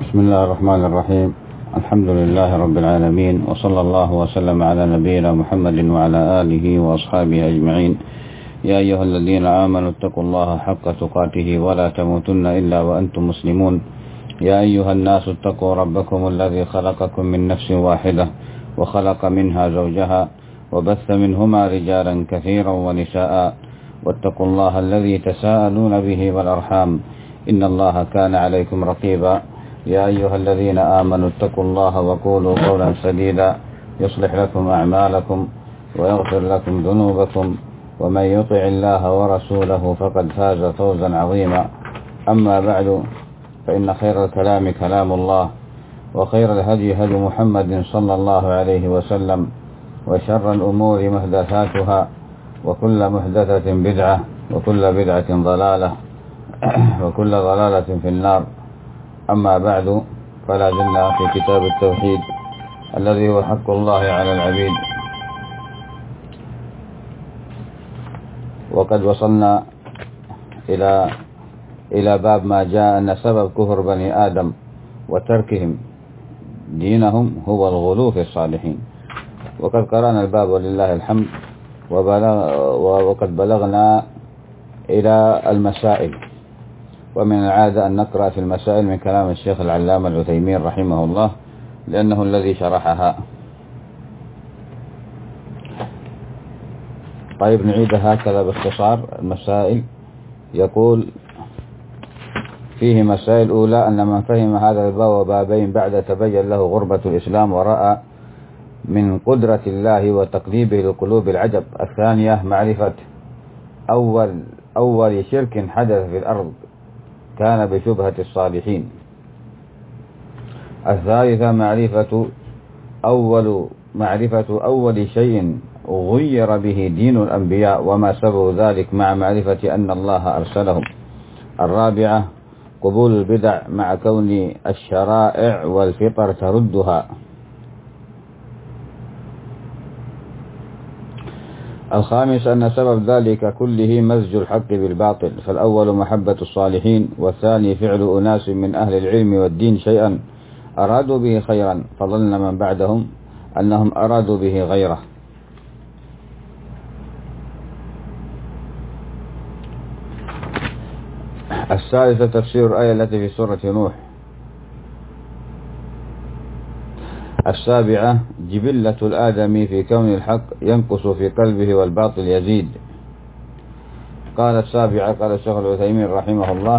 بسم الله الرحمن الرحيم. الحمد لله رب العالمين، وصلى الله وسلم على نبينا محمد وعلى آله وأصحابه أجمعين. يا أيها الذين آمنوا اتقوا الله حق تقاته ولا تموتن إلا وأنتم مسلمون. يا أيها الناس اتقوا ربكم الذي خلقكم من نفس واحدة وخلق منها زوجها وبث منهما رجالا كثيرا ونساء، واتقوا الله الذي تساءلون به والأرحام إن الله كان عليكم رقيبا. يا أيها الذين آمنوا اتقوا الله وقولوا قولا سديدا يصلح لكم أعمالكم ويغفر لكم ذنوبكم، ومن يطع الله ورسوله فقد فاز فوزا عظيما. أما بعد، فإن خير الكلام كلام الله، وخير الهدي هدي محمد صلى الله عليه وسلم، وشر الأمور محدثاتها، وكل محدثة بدعة، وكل بدعة ضلالة، وكل ضلالة في النار. أما بعد، فلا زلنا في كتاب التوحيد الذي هو حق الله على العبيد، وقد وصلنا إلى باب ما جاء أن سبب كفر بني آدم وتركهم دينهم هو الغلو في الصالحين. وقد قرأنا الباب ولله الحمد، وقد بلغنا إلى المسائل، ومن العادة أن نقرأ في المسائل من كلام الشيخ العلامة العثيمين رحمه الله، لأنه الذي شرحها. طيب، نعيدها هكذا باختصار. المسائل يقول فيه مسائل أولى: أن من فهم هذا الباب وبابين بعد تبين له غربة الإسلام ورأى من قدرة الله وتقليبه لقلوب العجب. الثانية معرفة أول شرك حدث في الأرض كان بشبهة الصالحين. الثالثة معرفة أول شيء غير به دين الأنبياء وما سبب ذلك مع معرفة أن الله أرسلهم. الرابعة قبول البدع مع كون الشرائع والفطر تردها. الخامس أن سبب ذلك كله مزج الحق بالباطل، فالأول محبة الصالحين، والثاني فعل أناس من أهل العلم والدين شيئا أرادوا به خيرا فظن من بعدهم أنهم أرادوا به غيره. الثالثة تفسير الآية التي في سورة نوح. السابعة جبلة الآدمي في كون الحق ينقص في قلبه والباطل يزيد. قال السابعة، قال الشيخ العثيمين رحمه الله: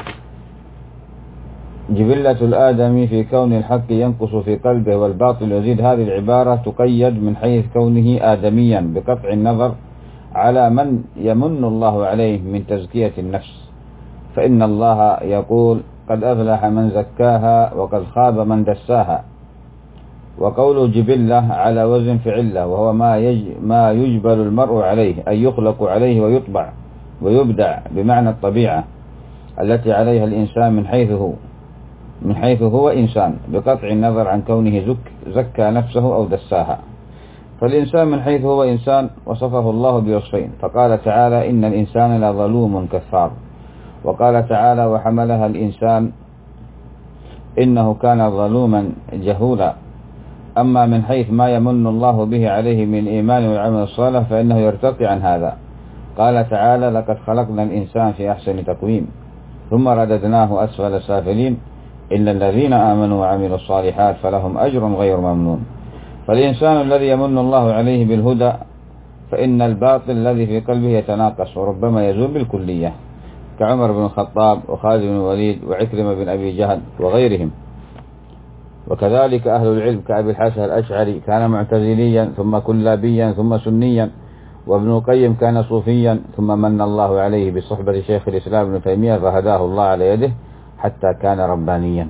جبلة الآدمي في كون الحق ينقص في قلبه والباطل يزيد. هذه العبارة تقيد من حيث كونه آدميا بقطع النظر على من يمن الله عليه من تزكية النفس، فإن الله يقول: قد أفلح من زكاها وقد خاب من دساها. وقول جبلة على وزن فعلة، وهو ما يجبل المرء عليه، أي يخلق عليه ويطبع ويبدع، بمعنى الطبيعة التي عليها الإنسان من حيث هو إنسان، بقطع النظر عن كونه زكى نفسه أو دساها. فالإنسان من حيث هو إنسان وصفه الله بوصفين، فقال تعالى: إن الإنسان لظلوم كفار. وقال تعالى: وحملها الإنسان إنه كان ظلوما جهولا. أما من حيث ما يمن الله به عليه من إيمان والعمل الصالح فإنه يرتقي عن هذا. قال تعالى: لقد خلقنا الإنسان في أحسن تقويم ثم رددناه أسفل سافلين إلا الذين آمنوا وعملوا الصالحات فلهم أجر غير ممنون. فالإنسان الذي يمن الله عليه بالهدى، فإن الباطل الذي في قلبه يتناقص وربما يزول بالكلية، كعمر بن الخطاب وخالد بن الوليد وعكرمة بن أبي جهل وغيرهم. وكذلك أهل العلم كأبي الحسن الأشعري كان معتزليا ثم كلابيا ثم سنيا، وابن القيم كان صوفيا ثم من الله عليه بصحبة شيخ الإسلام ابن تيمية فهداه الله على يده حتى كان ربانيا.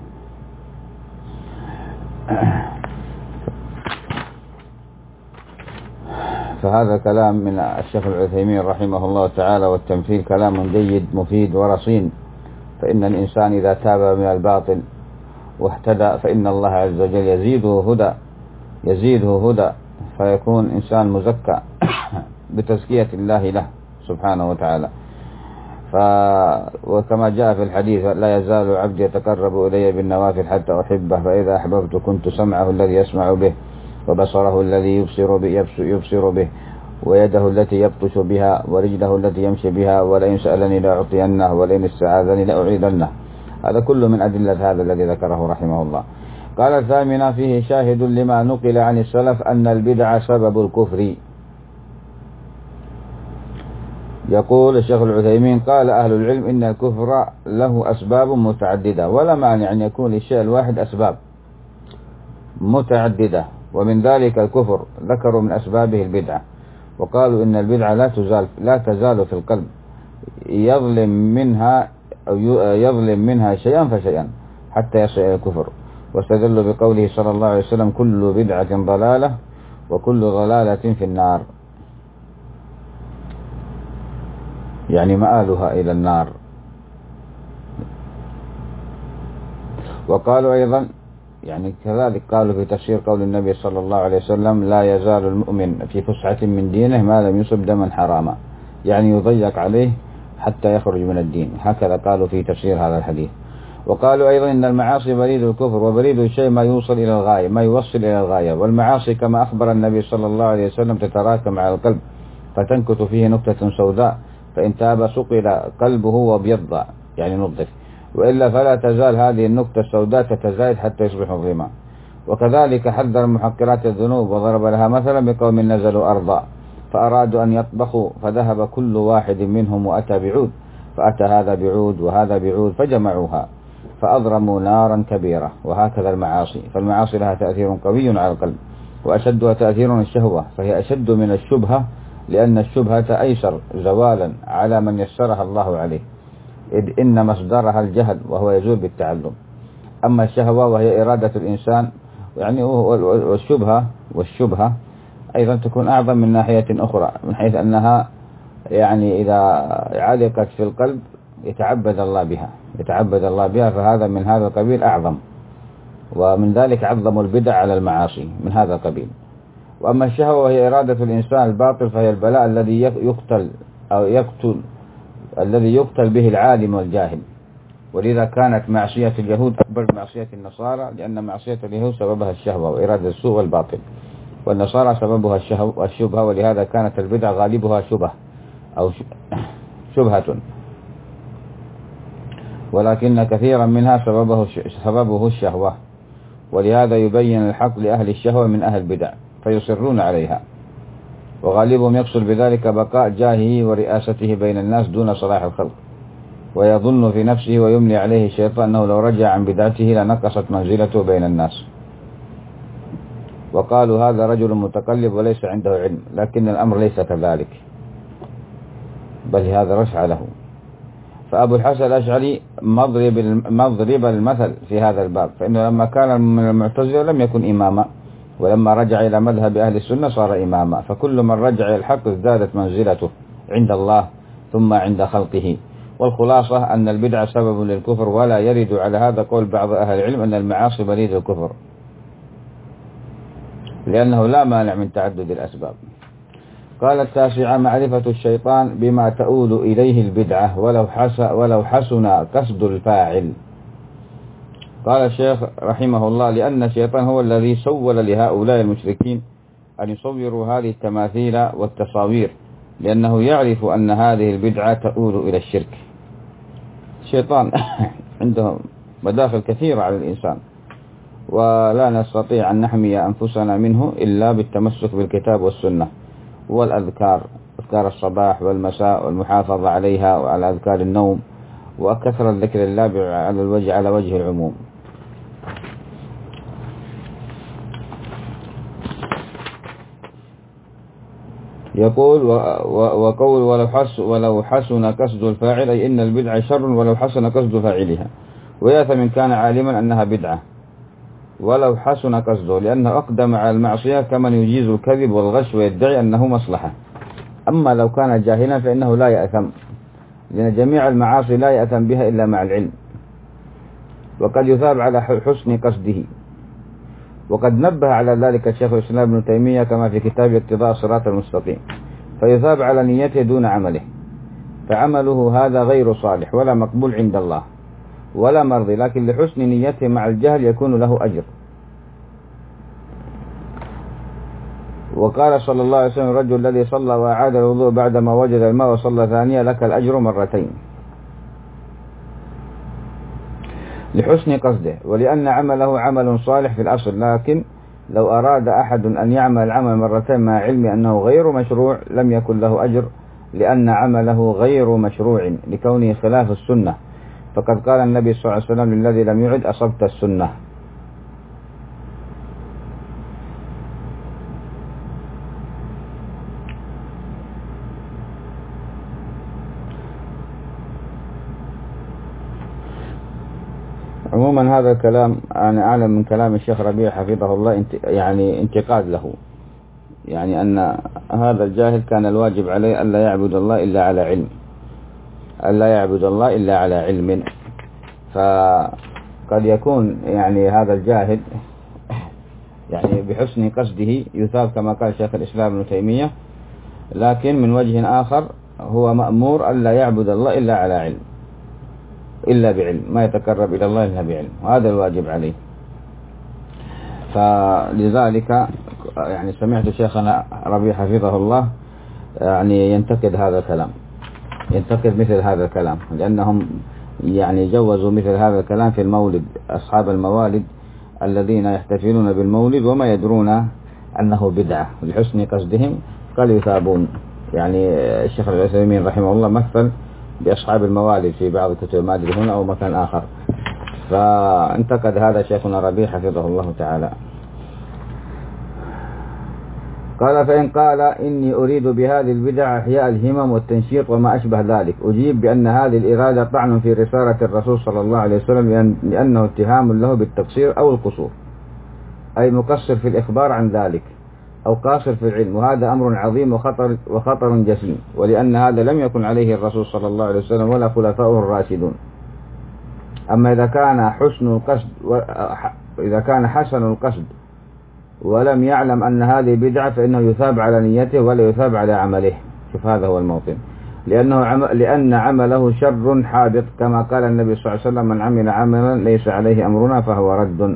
فهذا كلام من الشيخ العثيمين رحمه الله تعالى، والتمثيل كلام جيد مفيد ورصين. فإن الإنسان إذا تاب من الباطل واهتدى فإن الله عز وجل يزيده هدى فيكون إنسان مزكى بتزكية الله له سبحانه وتعالى. وكما جاء في الحديث لا يزال عبدي يتقرب إلي بالنوافل حتى أحبه، فإذا أحببت كنت سمعه الذي يسمع به، وبصره الذي يبصر به، ويده التي يبطش بها، ورجله التي يمشي بها، ولئن سألني لأعطينه، ولئن استعاذني لأعيذنه. هذا كله من أدلة هذا الذي ذكره رحمه الله. قال الثامنة: فيه شاهد لما نقل عن السلف أن البدع سبب الكفر. يقول الشيخ العثيمين: قال أهل العلم إن الكفر له أسباب متعددة، ولا مانع أن يكون للشيء الواحد أسباب متعددة، ومن ذلك الكفر. ذكروا من أسبابه البدعة، وقالوا إن البدعة لا تزال في القلب يظلم منها شيئا فشيئا حتى يصل إلى الكفر، واستدلوا بقوله صلى الله عليه وسلم: كل بدعة ضلالة وكل ضلالة في النار، يعني مآلها إلى النار. وقالوا أيضا يعني كذلك قالوا في تفسير قول النبي صلى الله عليه وسلم: لا يزال المؤمن في فسحة من دينه ما لم يصب دما حراما، يعني يضيق عليه حتى يخرج من الدين. هكذا قالوا في تفسير هذا الحديث. وقالوا أيضا إن المعاصي بريد الكفر، وبريد الشيء ما يوصل إلى الغاية، والمعاصي كما أخبر النبي صلى الله عليه وسلم تتراكم على القلب فتنكت فيه نكتة سوداء، فإن تاب صقل قلبه وابيض، يعني نظف، وإلا فلا تزال هذه النكتة السوداء تتزايد حتى يصبح مظلما. وكذلك حذر محقرات الذنوب، وضرب لها مثلا بقوم نزلوا أرضا فأرادوا أن يطبخوا، فذهب كل واحد منهم وأتى بعود، فأتى هذا بعود وهذا بعود فجمعوها فأضرموا نارا كبيرة. وهكذا المعاصي، فالمعاصي لها تأثير قوي على القلب، وأشدها تأثير الشهوة، فهي أشد من الشبهة، لأن الشبهة أيسر زوالا على من يسرها الله عليه، إذ إن مصدرها الجهل وهو يزول بالتعلم. أما الشهوة وهي إرادة الإنسان، يعني والشبهة أيضا تكون أعظم من ناحية أخرى، من حيث أنها يعني إذا علقت في القلب يتعبد الله بها، فهذا من هذا القبيل أعظم، ومن ذلك عظم البدع على المعاصي من هذا القبيل. وأما الشهوة وهي إرادة الإنسان الباطل، فهي البلاء الذي يقتل به العالم والجاهل. ولذا كانت معصية اليهود أكبر من معصية النصارى، لأن معصية اليهود سببها الشهوة وإرادة السوء والباطل، والنصارى سببها الشبهة، ولهذا كانت البدع غالبها شبهة، ولكن كثيرا منها سببه الشهوة. ولهذا يبين الحق لأهل الشهوة من أهل البدع فيصرون عليها، وغالبهم يقصد بذلك بقاء جاهه ورئاسته بين الناس دون صلاح الخلق، ويظن في نفسه ويملي عليه الشيطان أنه لو رجع عن بدعته لنقصت منزلته بين الناس. وقالوا هذا رجل متقلب وليس عنده علم، لكن الأمر ليس كذلك، بل هذا رشع له. فأبو الحسن الأشعري مضرب المثل في هذا الباب، فإنه لما كان من المعتزلة لم يكن إماما، ولما رجع إلى مذهب أهل السنة صار إماما، فكل من رجع إلى الحق ازدادت منزلته عند الله ثم عند خلقه. والخلاصة أن البدع سبب للكفر، ولا يرد على هذا قول بعض أهل العلم أن المعاصي بريد الكفر، لأنه لا مانع من تعدد الأسباب. قال التاسعة: معرفة الشيطان بما تؤول إليه البدعة ولو حسن قصد الفاعل. قال الشيخ رحمه الله: لأن الشيطان هو الذي سول لهؤلاء المشركين أن يصوروا هذه التماثيل والتصاوير، لأنه يعرف أن هذه البدعة تؤول إلى الشرك. الشيطان عنده مداخل كثيرة على الإنسان، ولا نستطيع أن نحمي أنفسنا منه إلا بالتمسك بالكتاب والسنة والأذكار، أذكار الصباح والمساء والمحافظة عليها، وعلى أذكار النوم، وكثرة ذكر الله على وجه العموم. يقول وقول ولو حسن قصد الفاعل، أي إن البدعة شر ولو حسن قصد فاعلها، ويأثم إن كان عالما أنها بدعة ولو حسن قصده، لأنه أقدم على المعصية كمن يجيز الكذب والغش ويدعي أنه مصلحة. أما لو كان جاهلا فإنه لا يأثم، لأن جميع المعاصي لا يأثم بها إلا مع العلم، وقد يثاب على حسن قصده. وقد نبه على ذلك الشيخ الإسلام ابن تيمية كما في كتاب اقتضاء الصراط المستقيم، فيثاب على نيته دون عمله، فعمله هذا غير صالح ولا مقبول عند الله ولا مرضي، لكن لحسن نيته مع الجهل يكون له أجر. وقال صلى الله عليه وسلم: الرجل الذي صلى وأعاد الوضوء بعدما وجد الماء وصلى ثانية لك الأجر مرتين، لحسن قصده ولأن عمله عمل صالح في الأصل. لكن لو أراد أحد أن يعمل العمل مرتين مع علم أنه غير مشروع لم يكن له أجر، لأن عمله غير مشروع لكونه خلاف السنة، فقد قال النبي صلى الله عليه وسلم للذي لم يعد: أصبت السنة. عموما هذا الكلام أنا أعلم من كلام الشيخ ربيع حفظه الله يعني انتقاد له، يعني أن هذا الجاهل كان الواجب عليه ألا يعبد الله إلا على علم، ألا يعبد الله إلا على علم. فقد يكون يعني هذا الجاهل يعني بحسن قصده يثاب كما قال شيخ الإسلام ابن تيمية، لكن من وجه آخر هو مأمور ألا يعبد الله إلا على علم، إلا بعلم، ما يتقرب إلى الله إلا بعلم، وهذا الواجب عليه. فلذلك يعني سمعت شيخنا ربيع حفظه الله يعني ينتقد هذا الكلام، ينتقد مثل هذا الكلام، لأنهم يعني جوزوا مثل هذا الكلام في المولد، أصحاب الموالد الذين يحتفلون بالمولد وما يدرون أنه بدعة، لحسن قصدهم قال يثابون. يعني الشيخ العثيمين رحمه الله مثل بأصحاب الموالد في بعض الكتب، ما أدري هنا أو مكان آخر، فانتقد هذا شيخنا ربيع حفظه الله تعالى. قال: فإن قال إني أريد بهذه البدع إحياء الهمم والتنشيط وما أشبه ذلك، أجيب بأن هذه الإرادة طعن في رسالة الرسول صلى الله عليه وسلم، لأنه اتهام له بالتقصير أو القصور، أي مقصر في الإخبار عن ذلك أو قاصر في العلم، وهذا أمر عظيم وخطر جسيم، ولأن هذا لم يكن عليه الرسول صلى الله عليه وسلم ولا خلفاؤه الراشدون. أما إذا كان حسن القصد ولم يعلم أن هذه بدعة فإنه يثاب على نيته ولا يثاب على عمله. شوف هذا هو الموطن، لأن عمله شر حابط، كما قال النبي صلى الله عليه وسلم: من عمل عملا ليس عليه أمرنا فهو رد.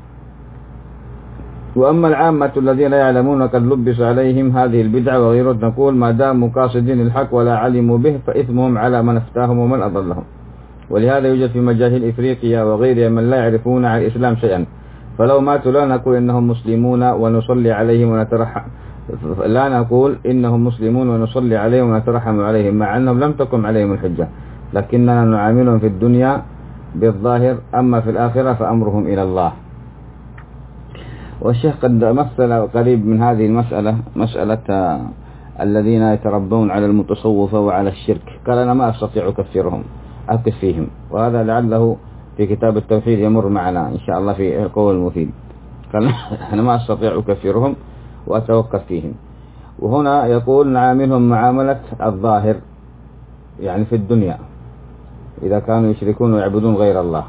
وأما العامة الذين لا يعلمون قد لبس عليهم هذه البدعة وغيره، نقول: ما داموا قاصدين الحق ولا علموا به فإثمهم على من افتاهم ومن أضلهم. ولهذا يوجد في مجاهيل إفريقيا وغيرها من لا يعرفون عن الإسلام شيئا، فلو ماتوا لا نقول إنهم مسلمون ونصلي عليهم ونترحم، لا نقول إنهم مسلمون ونصلي عليهم ونترحم عليهم، مع أنهم لم تقم عليهم الحجة، لكننا نعاملهم في الدنيا بالظاهر، أما في الآخرة فأمرهم إلى الله. والشيخ قد مثل قريب من هذه المسألة، مسألة الذين يتربون على المتصوفة وعلى الشرك، قال: أنا ما أستطيع كفرهم، أقف فيهم، وهذا لعله في كتاب التوحيد يمر معنا إن شاء الله في القول المفيد. قال: أنا ما أستطيع كفرهم وأتوقف فيهم. وهنا يقول: نعاملهم معاملة الظاهر، يعني في الدنيا إذا كانوا يشركون ويعبدون غير الله.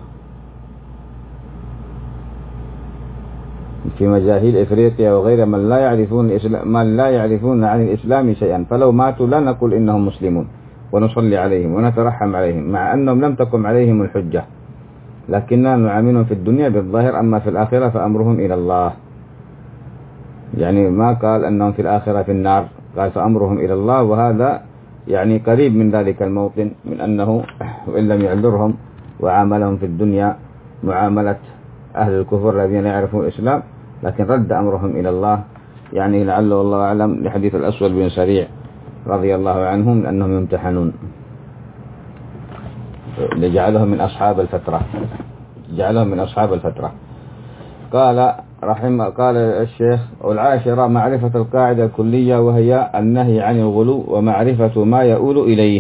في مجاهيل إفريقيا وغيرها من لا يعرفون عن الإسلام شيئا، فلو ماتوا لا نقول إنهم مسلمون ونصلي عليهم ونترحم عليهم، مع أنهم لم تقم عليهم الحجة، لكننا نعاملهم في الدنيا بالظاهر، أما في الآخرة فأمرهم إلى الله. يعني ما قال أنهم في الآخرة في النار، قال فأمرهم إلى الله، وهذا يعني قريب من ذلك الموطن، من أنه وإن لم يعذرهم وعاملهم في الدنيا معاملة أهل الكفر الذين يعرفون الإسلام، لكن رد أمرهم إلى الله، يعني لعله والله أعلم لحديث الأسود بن سريع رضي الله عنهم أنهم يمتحنون، لجعلهم من أصحاب الفترة، جعلهم من أصحاب الفترة. قال الشيخ: والعاشرة معرفة القاعدة الكلية، وهي النهي عن الغلو ومعرفة ما يؤول إليه.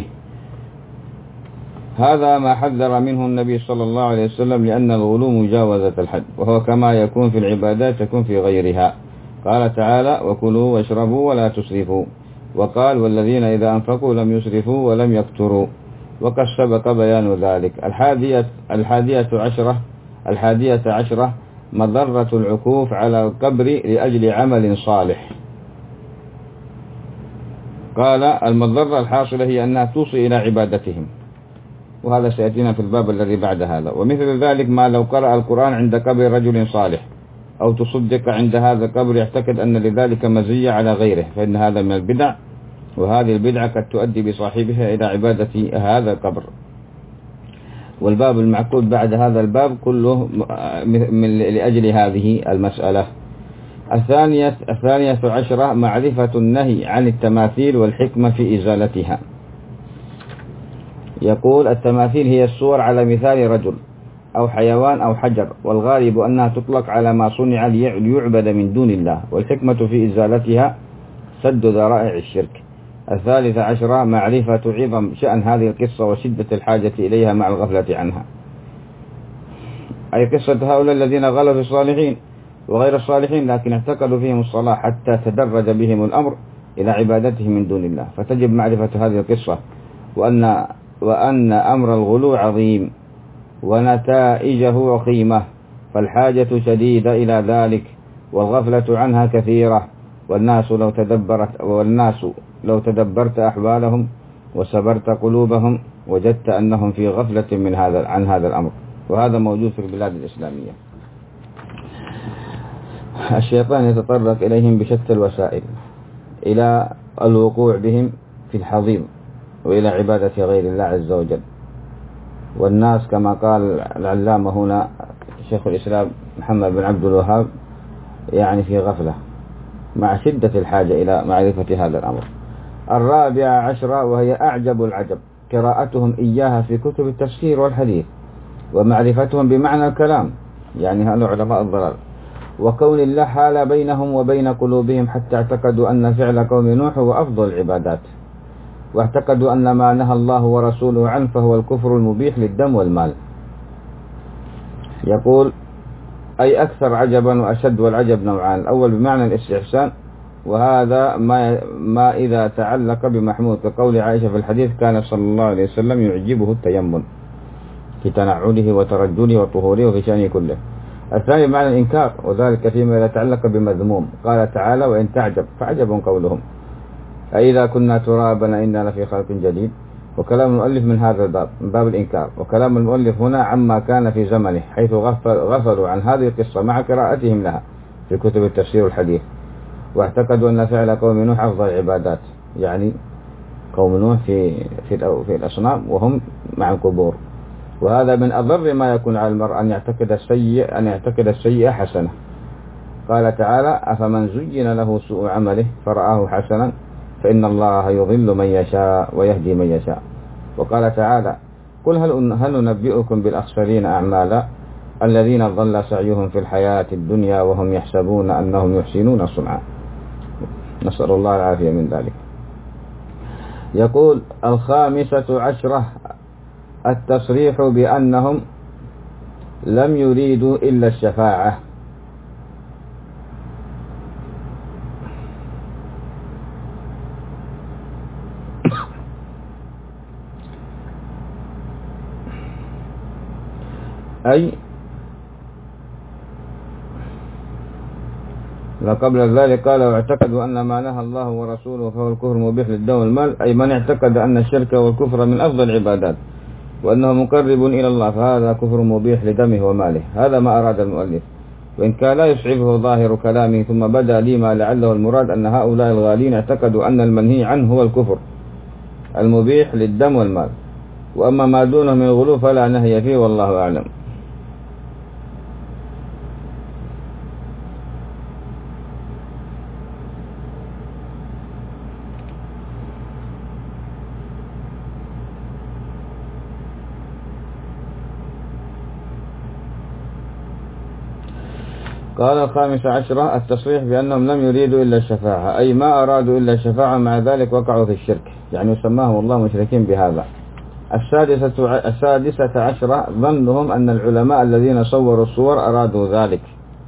هذا ما حذر منه النبي صلى الله عليه وسلم، لأن الغلو مجاوزة الحد، وهو كما يكون في العبادات يكون في غيرها. قال تعالى: وكلوا واشربوا ولا تسرفوا. وقال: والذين إذا أنفقوا لم يسرفوا ولم يقتروا. وقد سبق بيان ذلك. الحادية عشرة مضرة العكوف على القبر لأجل عمل صالح. قال المضرة الحاصلة هي أنها توصي إلى عبادتهم، وهذا سيأتينا في الباب الذي بعد هذا. ومثل ذلك ما لو قرأ القرآن عند قبر رجل صالح أو تصدق عند هذا القبر يعتقد أن لذلك مزية على غيره، فإن هذا من البدع، وهذه البدعة قد تؤدي بصاحبها إلى عبادة هذا القبر. والباب المعقود بعد هذا الباب كله لأجل هذه المسألة. الثانية عشرة معرفة النهي عن التماثيل والحكمة في إزالتها. يقول التماثيل هي الصور على مثال رجل أو حيوان أو حجر، والغالب أنها تطلق على ما صنع ليعبد من دون الله، والحكمة في إزالتها سد ذرائع الشرك. الثالثة عشرة معرفة عظم شأن هذه القصة وشدة الحاجة إليها مع الغفلة عنها، أي قصة هؤلاء الذين غلوا في الصالحين وغير الصالحين لكن اعتقدوا فيهم الصلاح حتى تدرج بهم الأمر إلى عبادتهم من دون الله. فتجب معرفة هذه القصة وأن أمر الغلو عظيم ونتائجه وخيمة، فالحاجة شديدة إلى ذلك والغفلة عنها كثيرة. والناس لو تدبرت أحوالهم وسبرت قلوبهم وجدت أنهم في غفلة عن هذا الأمر، وهذا موجود في البلاد الإسلامية. الشيطان يتطرق إليهم بشتى الوسائل إلى الوقوع بهم في الحظيم وإلى عبادة غير الله عز وجل. والناس كما قال العلامة هنا شيخ الإسلام محمد بن عبد الوهاب يعني في غفلة مع شدة الحاجة إلى معرفة هذا الأمر. الرابعة عشرة وهي أعجب العجب قراءتهم إياها في كتب التفسير والحديث، ومعرفتهم بمعنى الكلام، يعني هؤلاء علماء الضلال، وكون الله حال بينهم وبين قلوبهم حتى اعتقدوا أن فعل قوم نوح هو أفضل العبادات، واعتقدوا أن ما نهى الله ورسوله عنه فهو الكفر المبيح للدم والمال. يقول أي أكثر عجبا وأشد، والعجب نوعان: الأول بمعنى الاستحسان، وهذا ما إذا تعلق بمحمود، كقول عائشة في الحديث كان صلى الله عليه وسلم يعجبه التيمم في تنعله وترجله وطهوره وفي شأنه كله. الثاني بمعنى الإنكار، وذلك فيما إذا تعلق بمذموم، قال تعالى وإن تعجب فعجب قولهم أإذا كنا ترابا إنا لفي خلق جديد. وكلام المؤلف من هذا الباب من باب الإنكار، وكلام المؤلف هنا عما كان في زمنه حيث غفلوا عن هذه القصة مع قراءتهم لها في كتب التفسير والحديث، واعتقدوا أن فعل قوم نوح أفضل العبادات، يعني قوم نوح في الأصنام وهم مع القبور. وهذا من أضر ما يكون على المرء أن يعتقد السيئة حسنة. قال تعالى أفمن زين له سوء عمله فرآه حسنا فإن الله يضل من يشاء ويهدي من يشاء. وقال تعالى قل هل ننبئكم بالأخسرين أعمالا الذين ضل سعيهم في الحياة الدنيا وهم يحسبون أنهم يحسنون صنعا. نسأل الله العافية من ذلك. يقول الخامسة عشرة التصريح بأنهم لم يريدوا إلا الشفاعة. أي قبل ذلك قال واعتقدوا أن ما نهى الله ورسوله فهو الكفر مبيح للدم والمال، أي من اعتقد أن الشرك والكفر من أفضل العبادات وأنه مقرب إلى الله فهذا كفر مبيح لدمه وماله. هذا ما أراد المؤلف، وإن كان لا يصعبه ظاهر كلامه. ثم بدأ لي ما لعله المراد أن هؤلاء الغالين اعتقدوا أن المنهي عنه هو الكفر المبيح للدم والمال، وأما ما دونه من الغلو فلا نهي فيه والله أعلم. قال الخامس عشرة التصريح بأنهم لم يريدوا إلا الشفاعة، أي ما أرادوا إلا الشفاعة، مع ذلك وقعوا في الشرك، يعني يسماهم الله مشركين بهذا. السادسة عشرة ظنهم أن العلماء الذين صوروا الصور أرادوا ذلك،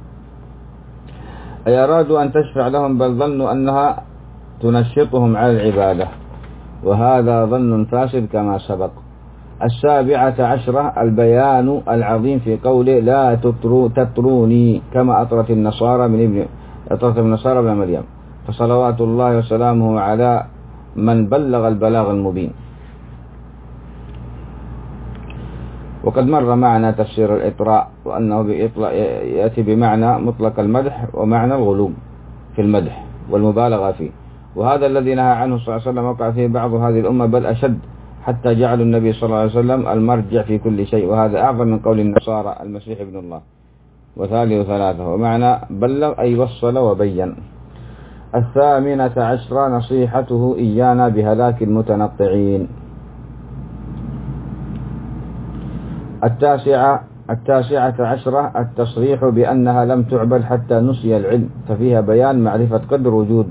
أي أرادوا أن تشفع لهم، بل ظنوا أنها تنشطهم على العبادة، وهذا ظن فاسد كما سبق. السابعة عشرة البيان العظيم في قوله لا تطروني كما أطرت النصارى ابن مريم، فصلوات الله وسلامه على من بلغ البلاغ المبين. وقد مر معنا تفسير الإطراء، وأنه يأتي بمعنى مطلق المدح ومعنى الغلو في المدح والمبالغة فيه، وهذا الذي نهى عنه صلى الله عليه وسلم وقع فيه بعض هذه الأمة بل أشد، حتى جعلوا النبي صلى الله عليه وسلم المرجع في كل شيء، وهذا أعظم من قول النصارى المسيح ابن الله وثالث ثلاثة. ومعنى بلغ أي وصل وبين. 18 نصيحته إيانا بهلاك المتنطعين. 19 التصريح بأنها لم تعبد حتى نسي العلم، ففيها بيان معرفة قدر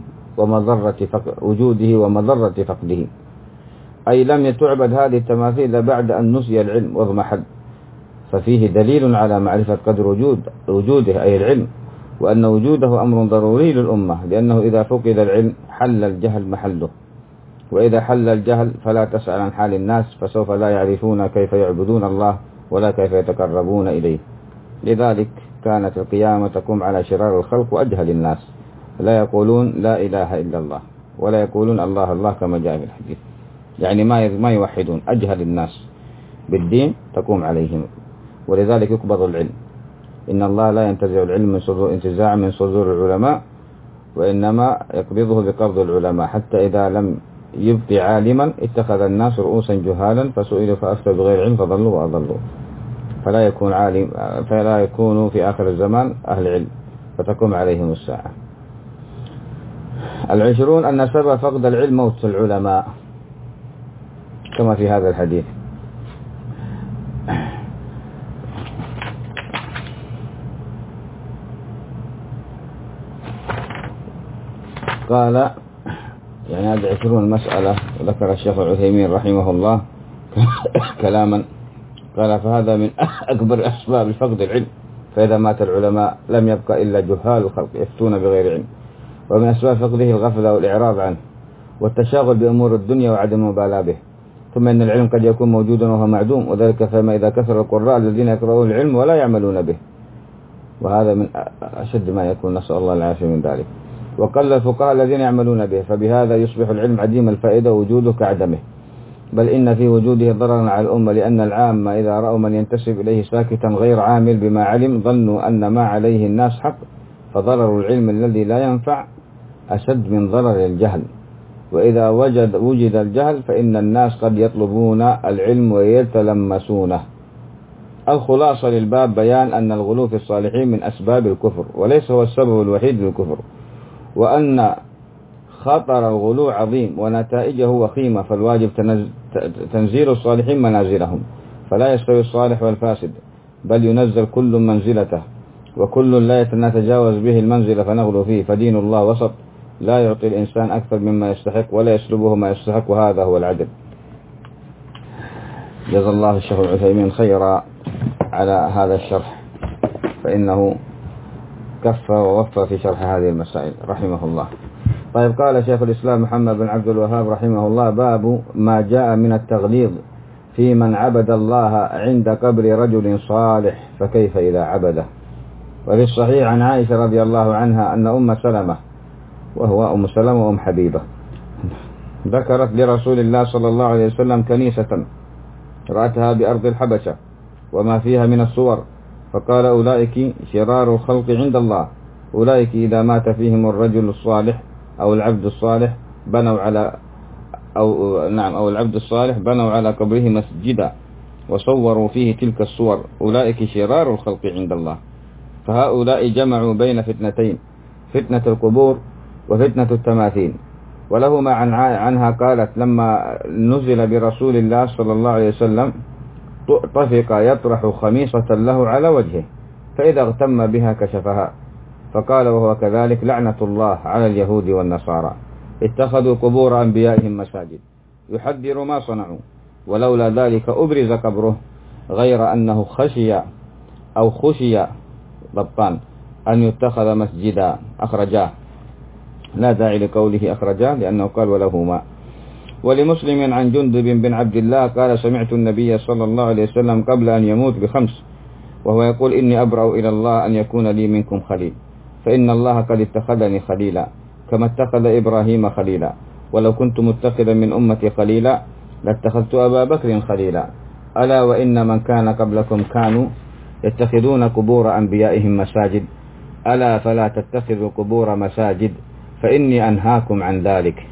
وجوده ومضرة فقده، أي لم تعبد هذه التماثيل بعد أن نسي العلم واضمحل، ففيه دليل على معرفة قدر وجوده أي العلم، وأن وجوده أمر ضروري للأمة، لأنه إذا فقد العلم حل الجهل محله، وإذا حل الجهل فلا تسأل عن حال الناس، فسوف لا يعرفون كيف يعبدون الله ولا كيف يتقربون إليه. لذلك كانت القيامة تقوم على شرار الخلق وأجهل الناس، لا يقولون لا إله إلا الله ولا يقولون الله الله كما جاء في الحديث، يعني ما يوحدون. أجهل الناس بالدين تقوم عليهم، ولذلك يقبض العلم. إن الله لا ينتزع العلم من صدور العلماء، وإنما يقبضه بقبض العلماء، حتى إذا لم يبق عالما اتخذ الناس رؤوسا جهالا فسئلوا فأفتوا بغير علم فضلوا وأضلوا. فلا يكون في آخر الزمان أهل علم فتقوم عليهم الساعة. 20 أن سبب فقد العلم موت العلماء كما في هذا الحديث. قال يعني هذه 20 مسألة، ذكر الشيخ العثيمين رحمه الله كلاما، قال فهذا من أكبر أسباب فقد العلم، فإذا مات العلماء لم يبقى إلا جهال الخلق يفتون بغير علم. ومن أسباب فقده الغفلة والإعراض عنه والتشاغل بأمور الدنيا وعدم المبالاة به. ثم إن العلم قد يكون موجودا وهو معدوم، وذلك فما إذا كثر القراء الذين يقرؤون العلم ولا يعملون به، وهذا من أشد ما يكون، نسأل الله العافية من ذلك. وقل الفقهاء الذين يعملون به، فبهذا يصبح العلم عديم الفائدة ووجوده كعدمه، بل إن في وجوده ضررا على الأمة، لأن العامة إذا رأوا من ينتسب إليه ساكتا غير عامل بما علم ظنوا أن ما عليه الناس حق، فضرر العلم الذي لا ينفع أشد من ضرر الجهل. وإذا وجد الجهل فإن الناس قد يطلبون العلم ويتلمسونه. الخلاصة للباب بيان أن الغلو في الصالحين من أسباب الكفر، وليس هو السبب الوحيد للكفر، وأن خطر الغلو عظيم ونتائجه وخيمة، فالواجب تنزيل الصالحين منازلهم، فلا يستوي الصالح والفاسد، بل ينزل كل منزلته، وكل لا نتجاوز به المنزل فنغلو فيه، فدين الله وسط لا يعطي الإنسان أكثر مما يستحق ولا يسلبه ما يستحق، وهذا هو العدل. جزا الله الشيخ العثيمين خيرا على هذا الشرح، فإنه كفى ووفى في شرح هذه المسائل رحمه الله. طيب، قال شيخ الإسلام محمد بن عبد الوهاب رحمه الله: باب ما جاء من التغليظ في من عبد الله عند قبر رجل صالح، فكيف إذا عبده. وفي الصحيح عن عائشة رضي الله عنها أن أم سلمة، وهو أم سلمة وأم حبيبة، ذكرت لرسول الله صلى الله عليه وسلم كنيسة رأتها بأرض الحبشة وما فيها من الصور، فقال: أولئك شرار الخلق عند الله، أولئك إذا مات فيهم الرجل الصالح أو العبد الصالح بنوا على قبره مسجدا وصوروا فيه تلك الصور، أولئك شرار الخلق عند الله. فهؤلاء جمعوا بين فتنتين: فتنة القبور وفتنة التماثيل. ولهما عنها قالت: لما نزل برسول الله صلى الله عليه وسلم طفق يطرح خميصة له على وجهه، فإذا اغتم بها كشفها، فقال وهو كذلك: لعنة الله على اليهود والنصارى، اتخذوا قبور أنبيائهم مساجد، يحذر ما صنعوا، ولولا ذلك أبرز قبره، غير أنه خشي ضبطان أن يتخذ مسجدا، أخرجاه، لا داعي لقوله أخرجاه لأنه قال ولهما. ولمسلم عن جندب بن عبد الله قال: سمعت النبي صلى الله عليه وسلم قبل أن يموت ب5 وهو يقول: إني أبرأ إلى الله أن يكون لي منكم خليل، فإن الله قد اتخذني خليلا كما اتخذ إبراهيم خليلا، ولو كنت متخذا من أمتي خليلا لاتخذت أبا بكر خليلا ألا وإن من كان قبلكم كانوا يتخذون قبور أنبيائهم مساجد ألا فلا تتخذوا قبور مساجد فإني أنهاكم عن ذلك.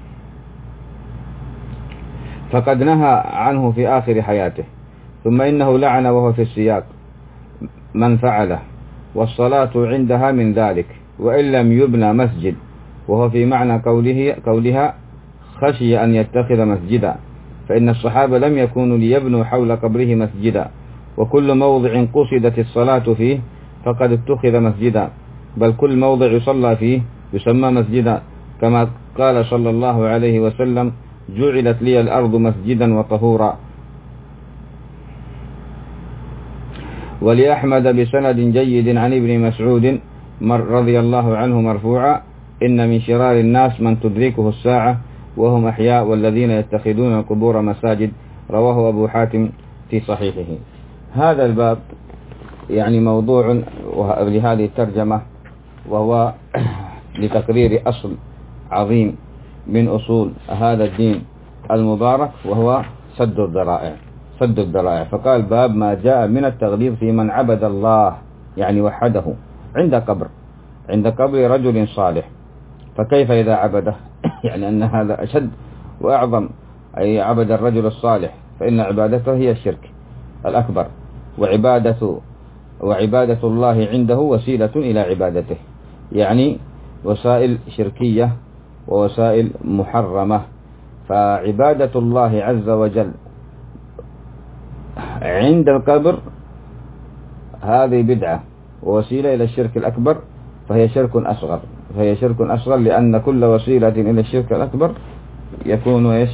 فقد نهى عنه في آخر حياته، ثم إنه لعن وهو في السياق من فعله، والصلاة عندها من ذلك، وإن لم يبنى مسجد، وهو في معنى قولها خشي أن يتخذ مسجدا، فإن الصحابة لم يكونوا ليبنوا حول قبره مسجدا، وكل موضع قصدت الصلاة فيه فقد اتخذ مسجدا، بل كل موضع يصلى فيه يسمى مسجدا، كما قال صلى الله عليه وسلم جعلت لي الأرض مسجدا وطهورا. ولأحمد بسند جيد عن ابن مسعود رضي الله عنه مرفوعا إن من شرار الناس من تدركه الساعة وهم أحياء والذين يتخذون القبور مساجد، رواه أبو حاتم في صحيحه. هذا الباب يعني موضوع لهذه الترجمة، وهو لتقرير أصل عظيم من أصول هذا الدين المبارك، وهو سد الذرائع. فقال باب ما جاء من التغليظ في من عبد الله يعني وحده عند قبر رجل صالح، فكيف إذا عبده يعني أن هذا أشد وأعظم، أي عبد الرجل الصالح، فإن عبادته هي الشرك الأكبر، وعبادة الله عنده وسيلة إلى عبادته، يعني وسائل شركية ووسائل محرمة. فعبادة الله عز وجل عند القبر هذه بدعة ووسيلة إلى الشرك الأكبر، فهي شرك أصغر، لأن كل وسيلة إلى الشرك الأكبر يكون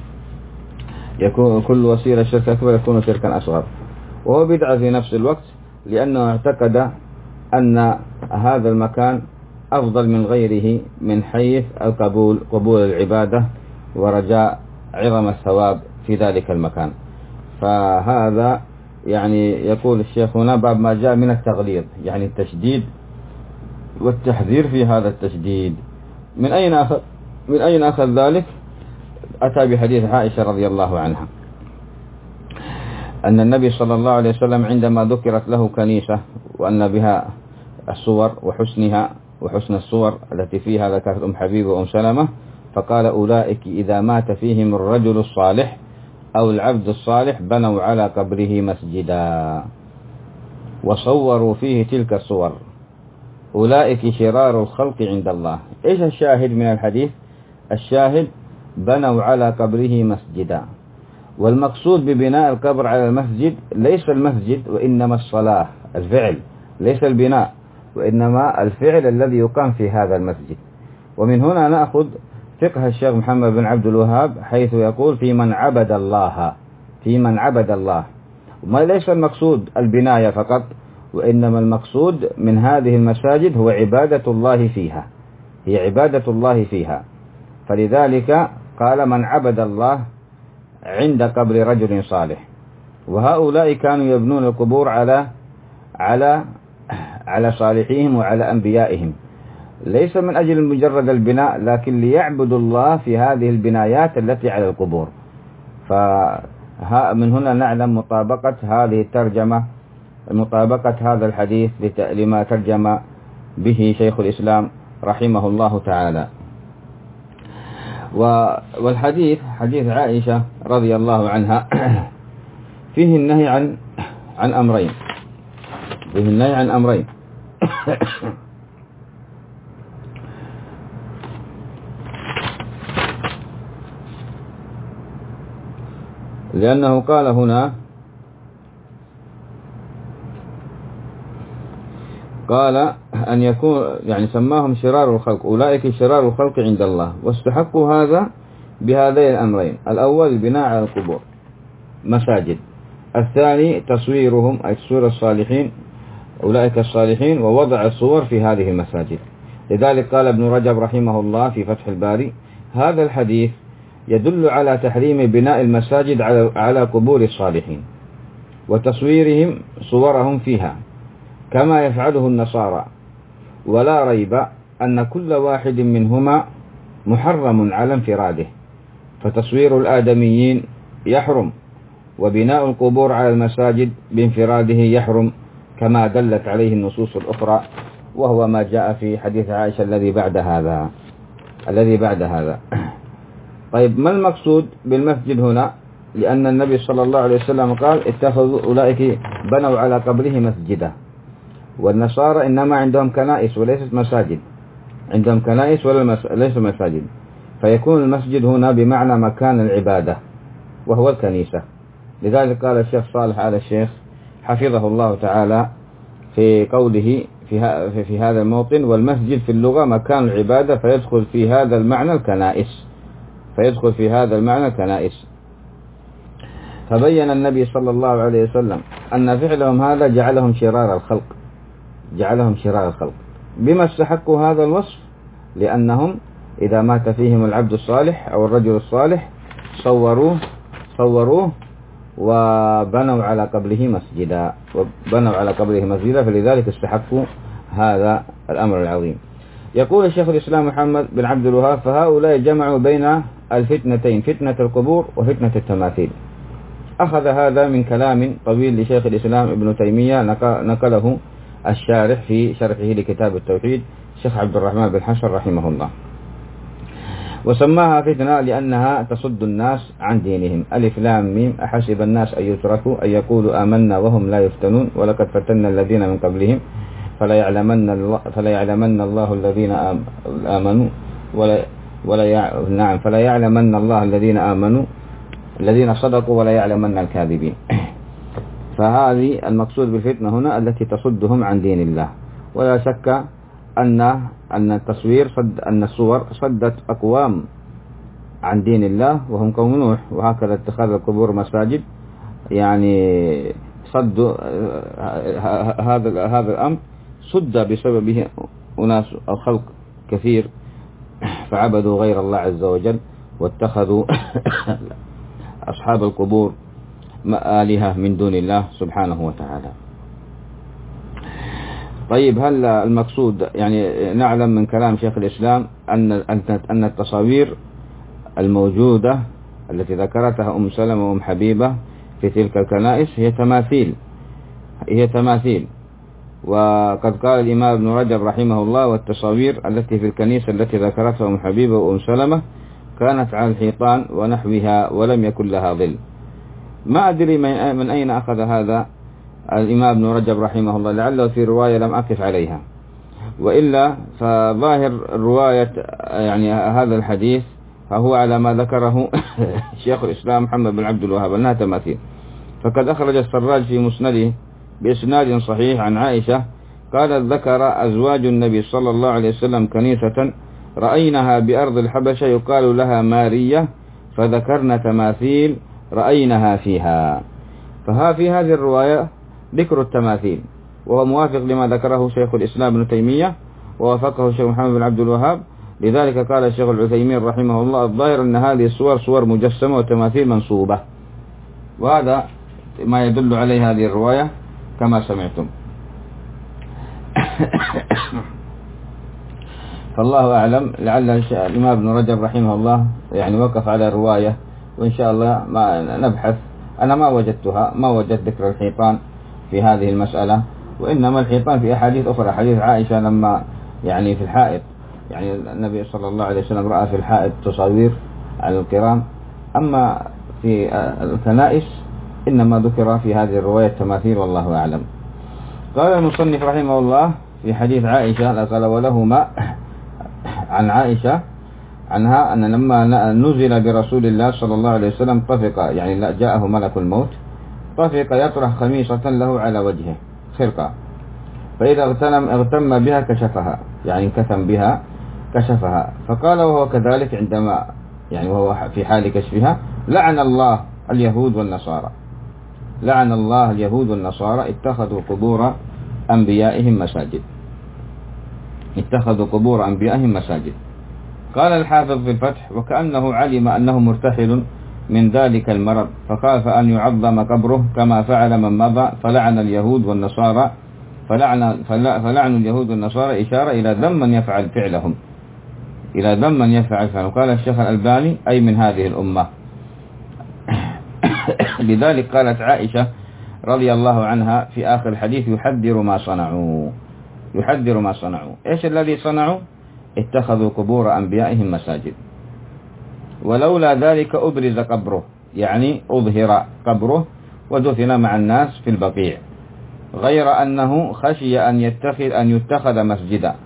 كل وسيلة الشرك الأكبر يكون شركا أصغر، وهو بدعة في نفس الوقت، لأنه اعتقد أن هذا المكان أفضل من غيره من حيث قبول العبادة ورجاء عظم الثواب في ذلك المكان. فهذا يعني يقول الشيخ هنا باب ما جاء من التغليظ، يعني التشديد والتحذير في هذا التشديد. من أين أخذ ذلك؟ أتى بحديث عائشة رضي الله عنها أن النبي صلى الله عليه وسلم عندما ذكرت له كنيسة وأن بها الصور وحسن الصور التي فيها ذكرت أم حبيب وأم سلمة، فقال أولئك إذا مات فيهم الرجل الصالح أو العبد الصالح بنوا على قبره مسجدا وصوروا فيه تلك الصور، أولئك شرار الخلق عند الله. إيش الشاهد من الحديث؟ الشاهد بنوا على قبره مسجدا، والمقصود ببناء القبر على المسجد ليس المسجد وإنما الصلاة، الفعل ليس البناء، وإنما الفعل الذي يقام في هذا المسجد. ومن هنا نأخذ فقه الشيخ محمد بن عبد الوهاب حيث يقول في من عبد الله، وما ليس المقصود البناية فقط، وإنما المقصود من هذه المساجد هو عبادة الله فيها، فلذلك قال من عبد الله عند قبر رجل صالح. وهؤلاء كانوا يبنون القبور على صالحيهم وعلى أنبيائهم، ليس من أجل مجرد البناء، لكن ليعبدوا الله في هذه البنايات التي على القبور. فمن هنا نعلم مطابقة هذه الترجمة، مطابقة هذا الحديث لما ترجم به شيخ الإسلام رحمه الله تعالى. والحديث حديث عائشة رضي الله عنها فيه النهي عن أمرين، لأنه قال هنا أن يكون يعني سماهم شرار الخلق، أولئك شرار الخلق عند الله، واستحقوا هذا بهذين الأمرين: الأول البناء على القبور مساجد، الثاني تصويرهم أي تصوير الصالحين أولئك الصالحين ووضع الصور في هذه المساجد. لذلك قال ابن رجب رحمه الله في فتح الباري: هذا الحديث يدل على تحريم بناء المساجد على قبور الصالحين وتصويرهم صورهم فيها كما يفعله النصارى، ولا ريب أن كل واحد منهما محرم على انفراده، فتصوير الآدميين يحرم، وبناء القبور على المساجد بانفراده يحرم، كما دلت عليه النصوص الأخرى، وهو ما جاء في حديث عائشة الذي بعد هذا. طيب، ما المقصود بالمسجد هنا؟ لأن النبي صلى الله عليه وسلم قال اتخذوا أولئك بنوا على قبره مسجدا، والنصارى إنما عندهم كنائس وليست مساجد، عندهم كنائس ليس مساجد، فيكون المسجد هنا بمعنى مكان العبادة وهو الكنيسة. لذلك قال الشيخ صالح آل الشيخ حفظه الله تعالى في قوله في هذا الموطن: والمسجد في اللغة مكان العبادة، فيدخل في هذا المعنى الكنائس. فبين النبي صلى الله عليه وسلم أن فعلهم هذا جعلهم شرار الخلق. بما استحقوا هذا الوصف؟ لأنهم إذا مات فيهم العبد الصالح أو الرجل الصالح صوروه وبنوا على قبره مسجدا، فلذلك استحقوا هذا الأمر العظيم. يقول الشيخ الإسلام محمد بن عبد الوهاب: فهؤلاء جمعوا بين الفتنتين، فتنة القبور وفتنة التماثيل. أخذ هذا من كلام طويل لشيخ الإسلام ابن تيمية نقله الشارح في شرحه لكتاب التوحيد الشيخ عبد الرحمن بن حسن رحمه الله، وسماها فتنة لأنها تصد الناس عن دينهم. ألف لام ميم: أحسب الناس أن يتركوا أن يقولوا آمنا وهم لا يفتنون ولقد فتنا الذين من قبلهم فلا يعلمن الله الذين آمنوا فلا يعلمن الله الذين آمنوا الذين صدقوا ولا يعلمن الكاذبين. فهذه المقصود بالفتنة هنا التي تصدهم عن دين الله. ولا شك أن الصور صدت أقوام عن دين الله وهم قوم نوح، وهكذا اتخاذ القبور مساجد يعني صد هذا الأمر، صد بسببه أناس أو خلق كثير، فعبدوا غير الله عز وجل واتخذوا أصحاب القبور آلهة من دون الله سبحانه وتعالى. طيب، هل المقصود يعني نعلم من كلام شيخ الإسلام أن التصاوير الموجودة التي ذكرتها أم سلمة وأم حبيبة في تلك الكنائس هي تماثيل. وقد قال الإمام ابن رجب رحمه الله: والتصاوير التي في الكنيسة التي ذكرتها أم حبيبة وأم سلمة كانت على الحيطان ونحوها ولم يكن لها ظل. ما أدري من أين أخذ هذا الإمام ابن رجب رحمه الله، لعله في رواية لم أقف عليها، وإلا فظاهر رواية يعني هذا الحديث فهو على ما ذكره شيخ الإسلام محمد بن عبد الوهاب أنها تماثيل. فقد أخرج السراج في مسنده بإسناد صحيح عن عائشة قالت: ذكر أزواج النبي صلى الله عليه وسلم كنيسة رأيناها بأرض الحبشة يقال لها مارية، فذكرنا تماثيل رأيناها فيها. في هذه الرواية ذكر التماثيل، وهو موافق لما ذكره شيخ الإسلام ابن تيمية ووافقه الشيخ محمد بن عبد الوهاب. لذلك قال الشيخ العثيمين رحمه الله: الظاهر أن هذه الصور صور مجسمة وتماثيل منصوبة، وهذا ما يدل عليه هذه الرواية كما سمعتم. فالله أعلم، لعل الإمام ابن رجب رحمه الله يعني وقف على الرواية، وإن شاء الله ما نبحث. أنا ما وجدت ذكر الحيطان في هذه المسألة، وإنما الحيطان في أحاديث أخرى، حديث عائشة لما يعني في الحائط، يعني النبي صلى الله عليه وسلم رأى في الحائط تصاوير على الكرام. أما في الكنائس إنما ذكر في هذه الرواية تماثيل، والله أعلم. قال المصنف رحمه الله في حديث عائشة قال: ولهما عن عائشة عنها أن لما نزل برسول الله صلى الله عليه وسلم طفق، يعني جاءه ملك الموت، طفق يطرح خميصة له على وجهه خرقة، فإذا اغتم بها كشفها، يعني انكتم بها كشفها. فقال وهو كذلك عندما يعني وهو في حال كشفها: لعن الله اليهود والنصارى اتخذوا قبور أنبيائهم مساجد. قال الحافظ في الفتح: وكأنه علم أنه مرتحل من ذلك المرض، فخاف أن يعظم قبره كما فعل من مضى، فلعن اليهود والنصارى إشارة إلى ذم من يفعل فعلهم، إلى ذم من يفعل فعل. وقال الشيخ الألباني أي من هذه الأمة. لذلك قالت عائشة رضي الله عنها في آخر الحديث يحذر ما صنعوا. يحذر ما صنعوا. إيش الذي صنعوا؟ اتخذوا قبور أنبيائهم مساجد، ولولا ذلك أبرز قبره، يعني أظهر قبره ودفن مع الناس في البقيع، غير أنه خشي أن يتخذ مسجدا.